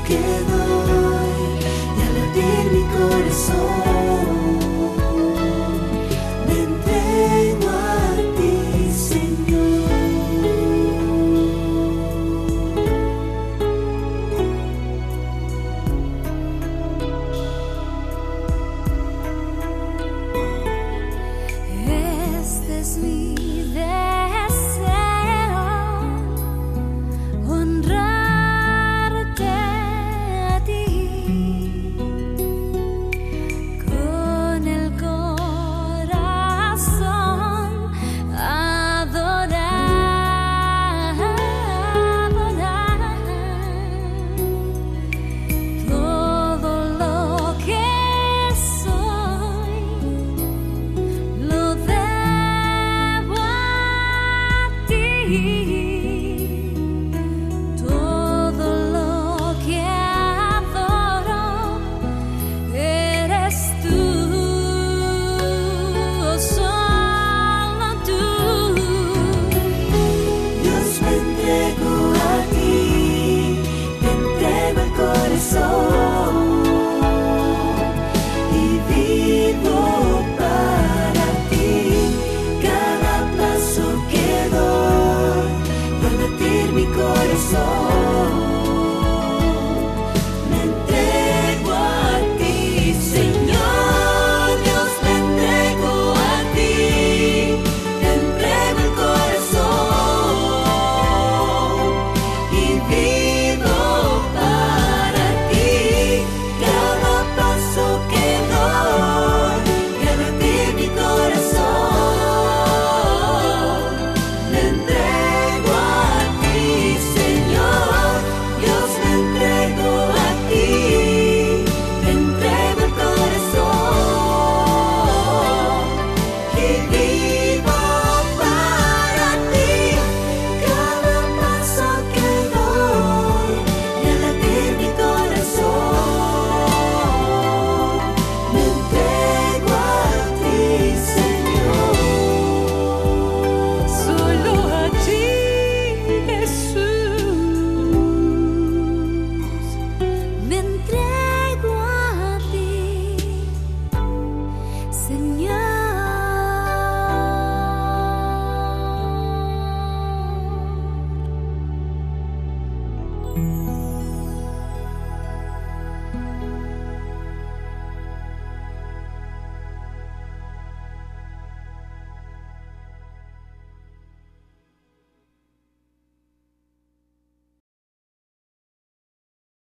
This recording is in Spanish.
que doy y al latir mi corazón me entrego a ti, Señor. Este es mi deseo, honrarte a ti, con el corazón adorar, todo lo que soy lo debo a ti, todo lo que adoro eres tú, solo tú. Dios, me entrego a ti, te entrego el corazón.